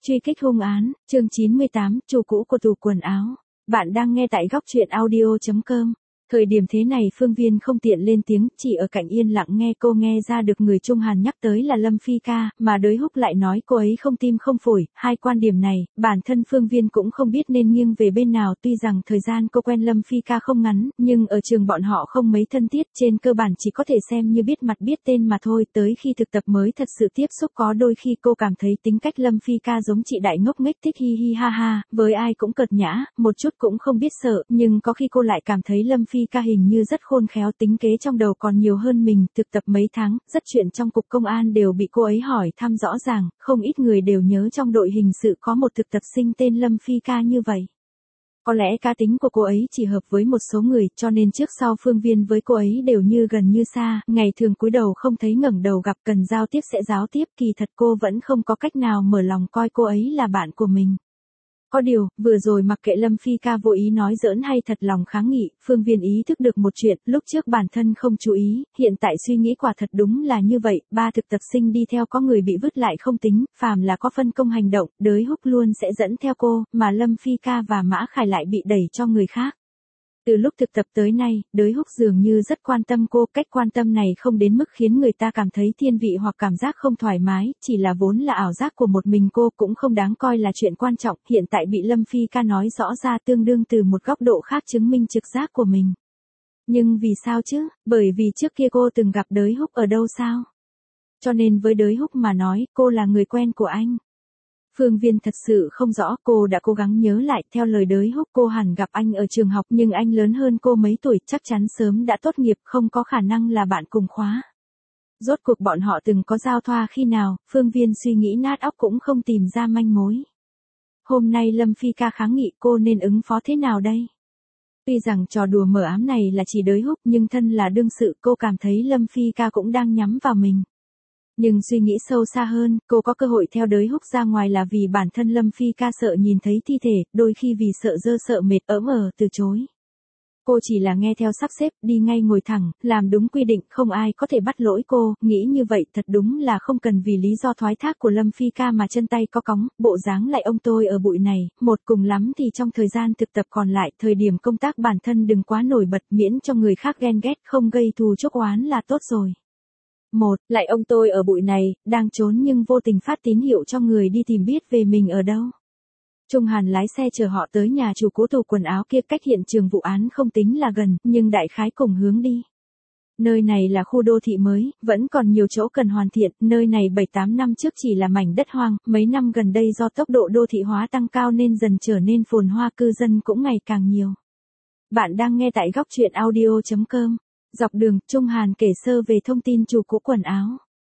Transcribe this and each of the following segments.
Truy kích hung án, chương 98, chủ cũ của tủ quần áo. Bạn đang nghe tại góc truyện audio.com. Thời điểm thế này Phương Viên không tiện lên tiếng, chỉ ở cạnh yên lặng nghe. Cô nghe ra được người Trung Hàn nhắc tới là Lâm Phi Ca, mà Đới Húc lại nói cô ấy không tim không phổi. Hai quan điểm này, bản thân Phương Viên cũng không biết nên nghiêng về bên nào. Tuy rằng thời gian cô quen Lâm Phi Ca không ngắn, nhưng ở trường bọn họ không mấy thân thiết, trên cơ bản chỉ có thể xem như biết mặt biết tên mà thôi. Tới khi thực tập mới thật sự tiếp xúc, có đôi khi cô cảm thấy tính cách Lâm Phi Ca giống chị đại ngốc nghếch, thích hi hi ha ha, với ai cũng cợt nhã, một chút cũng không biết sợ. Nhưng có khi cô lại cảm thấy Lâm Phi Ca hình như rất khôn khéo, tính kế trong đầu còn nhiều hơn mình. Thực tập mấy tháng, rất chuyện trong cục công an đều bị cô ấy hỏi thăm rõ ràng, không ít người đều nhớ trong đội hình sự có một thực tập sinh tên Lâm Phi Ca như vậy. Có lẽ cá tính của cô ấy chỉ hợp với một số người, cho nên trước sau Phương Viên với cô ấy đều như gần như xa, ngày thường cúi đầu không thấy ngẩng đầu gặp, cần giao tiếp sẽ giao tiếp. Kỳ thật cô vẫn không có cách nào mở lòng coi cô ấy là bạn của mình. Có điều, vừa rồi mặc kệ Lâm Phi Ca vô ý nói giỡn hay thật lòng kháng nghị, Phương Viên ý thức được một chuyện, lúc trước bản thân không chú ý, hiện tại suy nghĩ quả thật đúng là như vậy. Ba thực tập sinh đi theo có người bị vứt lại không tính, phàm là có phân công hành động, Đới Húc luôn sẽ dẫn theo cô, mà Lâm Phi Ca và Mã Khải lại bị đẩy cho người khác. Từ lúc thực tập tới nay, Đới Húc dường như rất quan tâm cô, cách quan tâm này không đến mức khiến người ta cảm thấy thiên vị hoặc cảm giác không thoải mái, chỉ là vốn là ảo giác của một mình cô, cũng không đáng coi là chuyện quan trọng, hiện tại bị Lâm Phi Ca nói rõ ra tương đương từ một góc độ khác chứng minh trực giác của mình. Nhưng vì sao chứ? Bởi vì trước kia cô từng gặp Đới Húc ở đâu sao? Cho nên với Đới Húc mà nói, cô là người quen của anh. Phương Viên thật sự không rõ, cô đã cố gắng nhớ lại, theo lời Đới Húc cô hẳn gặp anh ở trường học, nhưng anh lớn hơn cô mấy tuổi, chắc chắn sớm đã tốt nghiệp, không có khả năng là bạn cùng khóa. Rốt cuộc bọn họ từng có giao thoa khi nào, Phương Viên suy nghĩ nát óc cũng không tìm ra manh mối. Hôm nay Lâm Phi Ca kháng nghị, cô nên ứng phó thế nào đây? Tuy rằng trò đùa mờ ám này là chỉ Đới Húc, nhưng thân là đương sự, cô cảm thấy Lâm Phi Ca cũng đang nhắm vào mình. Nhưng suy nghĩ sâu xa hơn, cô có cơ hội theo Đới Húc ra ngoài là vì bản thân Lâm Phi Ca sợ nhìn thấy thi thể, đôi khi vì sợ dơ sợ mệt từ chối. Cô chỉ là nghe theo sắp xếp, đi ngay ngồi thẳng, làm đúng quy định, không ai có thể bắt lỗi cô, nghĩ như vậy thật đúng là không cần vì lý do thoái thác của Lâm Phi Ca mà chân tay có cóng, bộ dáng lại ông tôi ở bụi này, một cùng lắm thì trong thời gian thực tập còn lại, thời điểm công tác bản thân đừng quá nổi bật, miễn cho người khác ghen ghét, không gây thù chuốc oán là tốt rồi. Lại ông tôi ở bụi này, đang trốn nhưng vô tình phát tín hiệu cho người đi tìm biết về mình ở đâu. Trung Hàn lái xe chở họ tới nhà chủ cũ tủ quần áo kia, cách hiện trường vụ án không tính là gần, nhưng đại khái cùng hướng đi. Nơi này là khu đô thị mới, vẫn còn nhiều chỗ cần hoàn thiện, nơi này 7-8 năm trước chỉ là mảnh đất hoang, mấy năm gần đây do tốc độ đô thị hóa tăng cao nên dần trở nên phồn hoa, cư dân cũng ngày càng nhiều. Bạn đang nghe tại góc truyện audio.com. Dọc đường, Trung Hàn kể sơ về thông tin chủ cũ quần áo.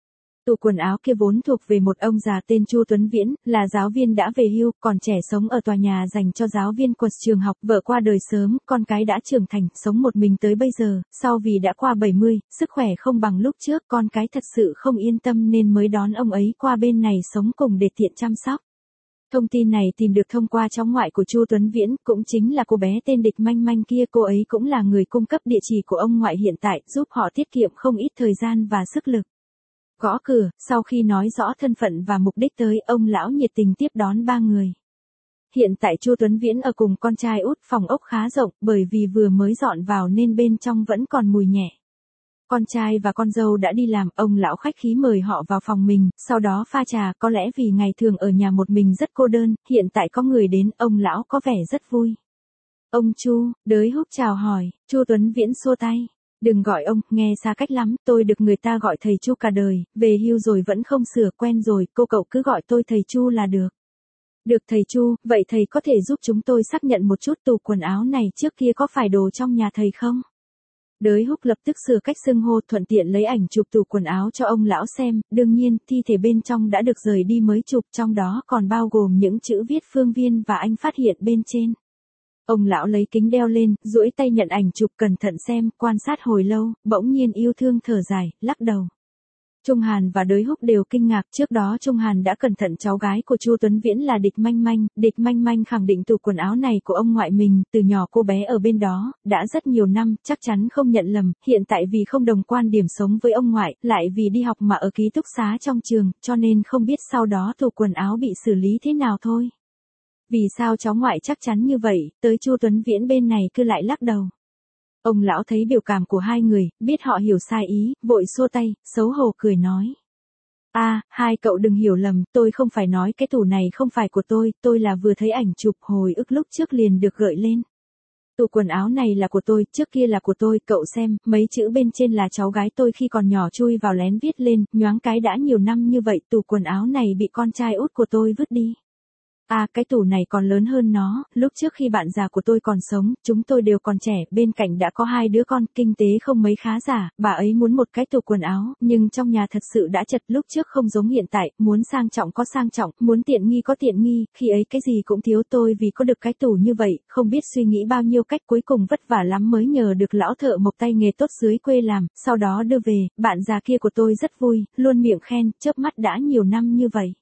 Tủ quần áo kia vốn thuộc về một ông già tên Chu Tuấn Viễn, là giáo viên đã về hưu, còn trẻ sống ở tòa nhà dành cho giáo viên của trường học, vợ qua đời sớm, con cái đã trưởng thành, sống một mình tới bây giờ, sau vì đã qua 70, sức khỏe không bằng lúc trước, con cái thật sự không yên tâm nên mới đón ông ấy qua bên này sống cùng để tiện chăm sóc. Thông tin này tìm được thông qua cháu ngoại của Chu Tuấn Viễn, cũng chính là cô bé tên Địch Manh Manh kia, cô ấy cũng là người cung cấp địa chỉ của ông ngoại hiện tại, giúp họ tiết kiệm không ít thời gian và sức lực. Gõ cửa, sau khi nói rõ thân phận và mục đích tới, ông lão nhiệt tình tiếp đón ba người. Hiện tại Chu Tuấn Viễn ở cùng con trai út, phòng ốc khá rộng, bởi vì vừa mới dọn vào nên bên trong vẫn còn mùi nhẹ. Con trai và con dâu đã đi làm, ông lão khách khí mời họ vào phòng mình, sau đó pha trà, có lẽ vì ngày thường ở nhà một mình rất cô đơn, hiện tại có người đến, ông lão có vẻ rất vui. Ông Chu, Đới Húc chào hỏi, Chu Tuấn Viễn xua tay. Đừng gọi ông, nghe xa cách lắm, tôi được người ta gọi thầy Chu cả đời, về hưu rồi vẫn không sửa, quen rồi, cô cậu cứ gọi tôi thầy Chu là được. Được thầy Chu, vậy thầy có thể giúp chúng tôi xác nhận một chút tủ quần áo này trước kia có phải đồ trong nhà thầy không? Đới Húc lập tức sửa cách xưng hô, thuận tiện lấy ảnh chụp tủ quần áo cho ông lão xem, đương nhiên, thi thể bên trong đã được rời đi mới chụp, trong đó còn bao gồm những chữ viết Phương Viên và anh phát hiện bên trên. Ông lão lấy kính đeo lên, duỗi tay nhận ảnh chụp cẩn thận xem, quan sát hồi lâu, bỗng nhiên yêu thương thở dài, lắc đầu. Trung Hàn và Đới Húc đều kinh ngạc, trước đó Trung Hàn đã cẩn thận cháu gái của Chu Tuấn Viễn là Địch Manh Manh khẳng định tủ quần áo này của ông ngoại mình, từ nhỏ cô bé ở bên đó, đã rất nhiều năm, chắc chắn không nhận lầm, hiện tại vì không đồng quan điểm sống với ông ngoại, lại vì đi học mà ở ký túc xá trong trường, cho nên không biết sau đó tủ quần áo bị xử lý thế nào thôi. Vì sao cháu ngoại chắc chắn như vậy, tới Chu Tuấn Viễn bên này cứ lại lắc đầu. Ông lão thấy biểu cảm của hai người, biết họ hiểu sai ý, vội xua tay, xấu hổ cười nói. Hai cậu đừng hiểu lầm, tôi không phải nói cái tủ này không phải của tôi là vừa thấy ảnh chụp hồi ức lúc trước liền được gợi lên. Tủ quần áo này là của tôi, trước kia là của tôi, cậu xem, mấy chữ bên trên là cháu gái tôi khi còn nhỏ chui vào lén viết lên, nhoáng cái đã nhiều năm như vậy, tủ quần áo này bị con trai út của tôi vứt đi. Cái tủ này còn lớn hơn nó, lúc trước khi bạn già của tôi còn sống, chúng tôi đều còn trẻ, bên cạnh đã có 2 đứa con, kinh tế không mấy khá giả, bà ấy muốn một cái tủ quần áo, nhưng trong nhà thật sự đã chật, lúc trước không giống hiện tại, muốn sang trọng có sang trọng, muốn tiện nghi có tiện nghi, khi ấy cái gì cũng thiếu tôi vì có được cái tủ như vậy, không biết suy nghĩ bao nhiêu cách cuối cùng vất vả lắm mới nhờ được lão thợ mộc tay nghề tốt dưới quê làm, sau đó đưa về, bạn già kia của tôi rất vui, luôn miệng khen, chớp mắt đã nhiều năm như vậy.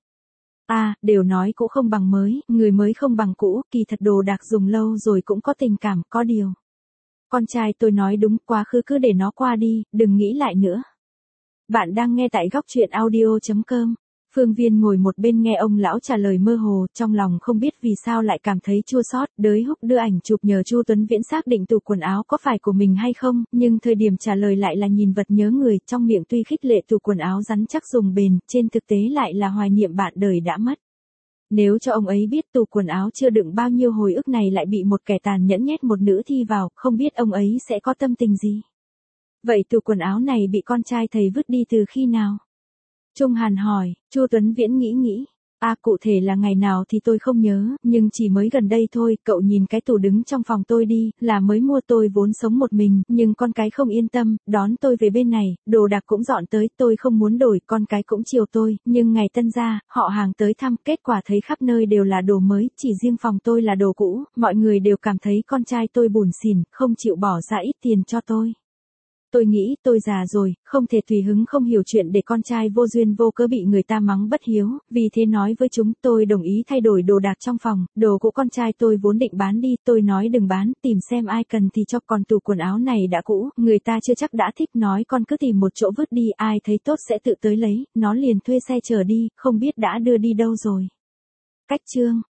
Đều nói cũ không bằng mới, người mới không bằng cũ, kỳ thật đồ đạc dùng lâu rồi cũng có tình cảm, có điều. Con trai tôi nói đúng, quá khứ cứ để nó qua đi, đừng nghĩ lại nữa. Bạn đang nghe tại góc truyện audio.com. Phương Viên ngồi một bên nghe ông lão trả lời mơ hồ, trong lòng không biết vì sao lại cảm thấy chua xót. Đới Húc đưa ảnh chụp nhờ Chu Tuấn Viễn xác định tủ quần áo có phải của mình hay không, nhưng thời điểm trả lời lại là nhìn vật nhớ người, trong miệng tuy khích lệ tủ quần áo rắn chắc dùng bền, trên thực tế lại là hoài niệm bạn đời đã mất. Nếu cho ông ấy biết tủ quần áo chưa đựng bao nhiêu hồi ức này lại bị một kẻ tàn nhẫn nhét một nữ thi vào, không biết ông ấy sẽ có tâm tình gì. Vậy tủ quần áo này bị con trai thầy vứt đi từ khi nào? Trung Hàn hỏi, Chu Tuấn Viễn nghĩ. Cụ thể là ngày nào thì tôi không nhớ, nhưng chỉ mới gần đây thôi, cậu nhìn cái tủ đứng trong phòng tôi đi, là mới mua, tôi vốn sống một mình, nhưng con cái không yên tâm, đón tôi về bên này, đồ đạc cũng dọn tới, tôi không muốn đổi, con cái cũng chiều tôi, nhưng ngày tân gia, họ hàng tới thăm, kết quả thấy khắp nơi đều là đồ mới, chỉ riêng phòng tôi là đồ cũ, mọi người đều cảm thấy con trai tôi bủn xỉn, không chịu bỏ ra ít tiền cho tôi. Tôi nghĩ tôi già rồi, không thể tùy hứng không hiểu chuyện để con trai vô duyên vô cớ bị người ta mắng bất hiếu, vì thế nói với chúng tôi đồng ý thay đổi đồ đạc trong phòng, đồ của con trai tôi vốn định bán đi, tôi nói đừng bán, tìm xem ai cần thì cho, còn tủ quần áo này đã cũ, người ta chưa chắc đã thích, nói con cứ tìm một chỗ vứt đi, ai thấy tốt sẽ tự tới lấy, nó liền thuê xe chở đi, không biết đã đưa đi đâu rồi. Cách chương